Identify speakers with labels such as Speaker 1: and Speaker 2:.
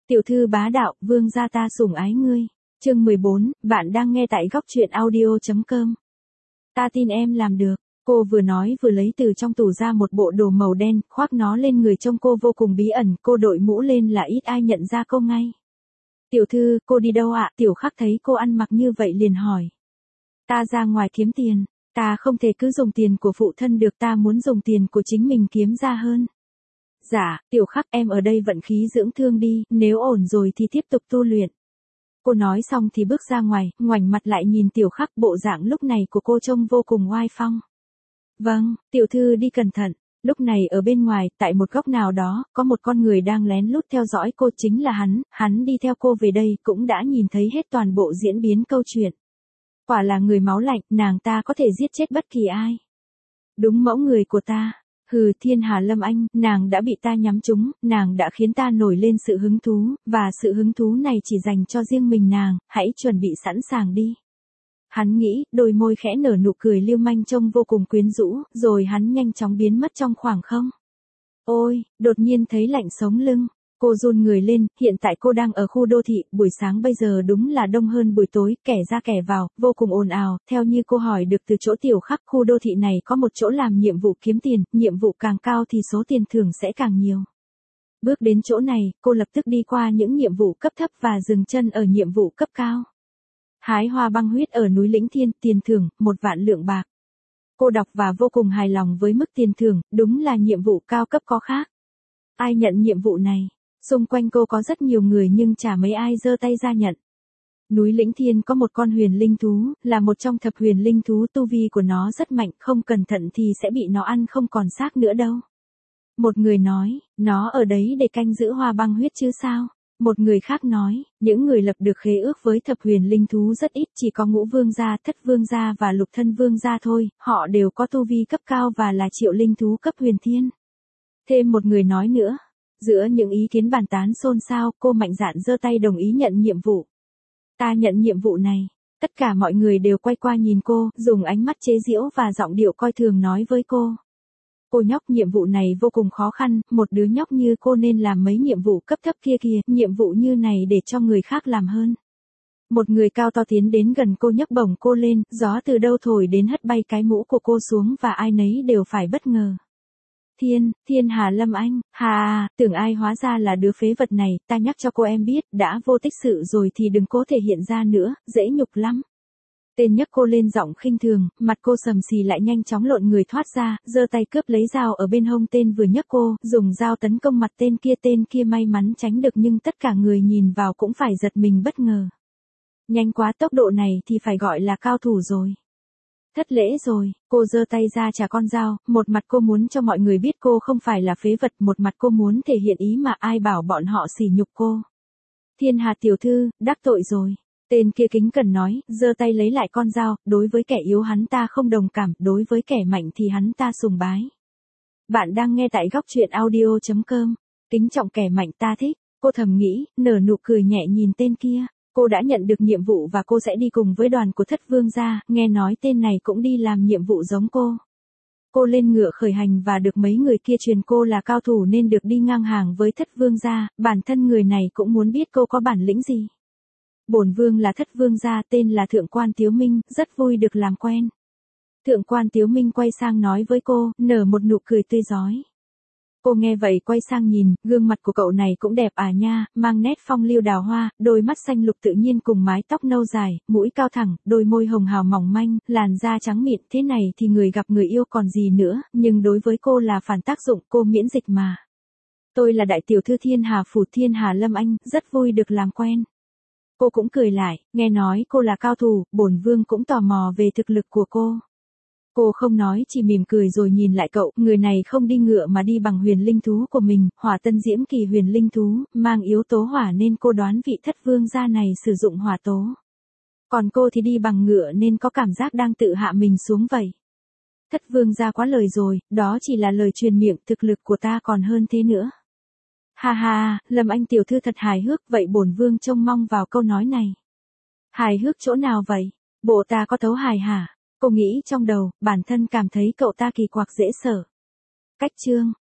Speaker 1: Tiểu thư bá đạo, vương gia ta sủng ái ngươi. Chương 14, bạn đang nghe tại góc truyện audio.com. Ta tin em làm được. Cô vừa nói vừa lấy từ trong tủ ra một bộ đồ màu đen, khoác nó lên người trông cô vô cùng bí ẩn, cô đội mũ lên là ít ai nhận ra cô ngay. Tiểu thư, cô đi đâu ạ? Tiểu Khắc thấy cô ăn mặc như vậy liền hỏi. Ta ra ngoài kiếm tiền, ta không thể cứ dùng tiền của phụ thân được, ta muốn dùng tiền của chính mình kiếm ra hơn. Dạ, Tiểu Khắc em ở đây vận khí dưỡng thương đi, nếu ổn rồi thì tiếp tục tu luyện. Cô nói xong thì bước ra ngoài, ngoảnh mặt lại nhìn Tiểu Khắc, bộ dạng lúc này của cô trông vô cùng oai phong. Vâng, tiểu thư đi cẩn thận. Lúc này ở bên ngoài, tại một góc nào đó, có một con người đang lén lút theo dõi cô, chính là hắn đi theo cô về đây cũng đã nhìn thấy hết toàn bộ diễn biến câu chuyện. Quả là người máu lạnh, nàng ta có thể giết chết bất kỳ ai. Đúng mẫu người của ta. Hừ, Thiên Hà Lâm Anh, nàng đã bị ta nhắm trúng, nàng đã khiến ta nổi lên sự hứng thú, và sự hứng thú này chỉ dành cho riêng mình nàng, hãy chuẩn bị sẵn sàng đi. Hắn nghĩ, đôi môi khẽ nở nụ cười lưu manh trông vô cùng quyến rũ, rồi hắn nhanh chóng biến mất trong khoảng không. Ôi, đột nhiên thấy lạnh sống lưng. Cô run người lên, hiện tại cô đang ở khu đô thị, buổi sáng bây giờ đúng là đông hơn buổi tối, kẻ ra kẻ vào, vô cùng ồn ào, theo như cô hỏi được từ chỗ Tiểu Khắc, khu đô thị này có một chỗ làm nhiệm vụ kiếm tiền, nhiệm vụ càng cao thì số tiền thưởng sẽ càng nhiều. Bước đến chỗ này, cô lập tức đi qua những nhiệm vụ cấp thấp và dừng chân ở nhiệm vụ cấp cao. Hái hoa băng huyết ở núi Lĩnh Thiên, tiền thưởng, 1.000.000 lượng bạc. Cô đọc và vô cùng hài lòng với mức tiền thưởng, đúng là nhiệm vụ cao cấp có khác. Ai nhận nhiệm vụ này? Xung quanh cô có rất nhiều người nhưng chả mấy ai giơ tay ra nhận. Núi Lĩnh Thiên có một con huyền linh thú, là một trong thập huyền linh thú, tu vi của nó rất mạnh, không cẩn thận thì sẽ bị nó ăn không còn xác nữa đâu. Một người nói, nó ở đấy để canh giữ hoa băng huyết chứ sao? Một người khác nói, những người lập được khế ước với thập huyền linh thú rất ít, chỉ có Ngũ Vương gia, Thất Vương gia và Lục Thân Vương gia thôi, họ đều có tu vi cấp cao và là triệu linh thú cấp huyền thiên. Thêm một người nói nữa. Giữa những ý kiến bàn tán xôn xao, cô mạnh dạn giơ tay đồng ý nhận nhiệm vụ. Ta nhận nhiệm vụ này. Tất cả mọi người đều quay qua nhìn cô, dùng ánh mắt chế giễu và giọng điệu coi thường nói với cô. Cô nhóc, nhiệm vụ này vô cùng khó khăn, một đứa nhóc như cô nên làm mấy nhiệm vụ cấp thấp kia kìa, nhiệm vụ như này để cho người khác làm hơn. Một người cao to tiến đến gần cô nhấc bổng cô lên, gió từ đâu thổi đến hất bay cái mũ của cô xuống và ai nấy đều phải bất ngờ. Thiên Hà Lâm Anh, tưởng ai hóa ra là đứa phế vật này, ta nhắc cho cô em biết, đã vô tích sự rồi thì đừng cố thể hiện ra nữa, dễ nhục lắm. Tên nhấc cô lên giọng khinh thường, mặt cô sầm xì lại nhanh chóng lộn người thoát ra, giơ tay cướp lấy dao ở bên hông tên vừa nhấc cô, dùng dao tấn công mặt tên kia may mắn tránh được nhưng tất cả người nhìn vào cũng phải giật mình bất ngờ. Nhanh quá, tốc độ này thì phải gọi là cao thủ rồi. Thất lễ rồi, cô giơ tay ra trả con dao, một mặt cô muốn cho mọi người biết cô không phải là phế vật, một mặt cô muốn thể hiện ý mà ai bảo bọn họ sỉ nhục cô. Thiên Hà tiểu thư, đắc tội rồi. Tên kia kính cẩn nói, giơ tay lấy lại con dao, đối với kẻ yếu hắn ta không đồng cảm, đối với kẻ mạnh thì hắn ta sùng bái. Bạn đang nghe tại góc truyện audio.com, kính trọng kẻ mạnh ta thích, cô thầm nghĩ, nở nụ cười nhẹ nhìn tên kia. Cô đã nhận được nhiệm vụ và cô sẽ đi cùng với đoàn của Thất Vương gia, nghe nói tên này cũng đi làm nhiệm vụ giống cô. Cô lên ngựa khởi hành và được mấy người kia truyền cô là cao thủ nên được đi ngang hàng với Thất Vương gia, bản thân người này cũng muốn biết cô có bản lĩnh gì. Bổn vương là Thất Vương gia, tên là Thượng quan Tiếu Minh, rất vui được làm quen. Thượng quan Tiếu Minh quay sang nói với cô, nở một nụ cười tươi rói. Cô nghe vậy quay sang nhìn, gương mặt của cậu này cũng đẹp à nha, mang nét phong lưu đào hoa, đôi mắt xanh lục tự nhiên cùng mái tóc nâu dài, mũi cao thẳng, đôi môi hồng hào mỏng manh, làn da trắng mịn, thế này thì người gặp người yêu còn gì nữa, nhưng đối với cô là phản tác dụng, cô miễn dịch mà. Tôi là đại tiểu thư Thiên Hà phủ Thiên Hà Lâm Anh, rất vui được làm quen. Cô cũng cười lại, nghe nói cô là cao thủ, bổn vương cũng tò mò về thực lực của cô. Cô không nói, chỉ mỉm cười rồi nhìn lại cậu, người này không đi ngựa mà đi bằng huyền linh thú của mình, Hỏa Tân Diễm Kỳ huyền linh thú, mang yếu tố hỏa nên cô đoán vị Thất Vương gia này sử dụng hỏa tố. Còn cô thì đi bằng ngựa nên có cảm giác đang tự hạ mình xuống vậy. Thất Vương gia quá lời rồi, đó chỉ là lời truyền miệng, thực lực của ta còn hơn thế nữa. Lâm Anh tiểu thư thật hài hước, vậy bổn vương trông mong vào câu nói này. Hài hước chỗ nào vậy? Bộ ta có thấu hài hả? Cô nghĩ trong đầu, bản thân cảm thấy cậu ta kỳ quặc dễ sợ. Cách chương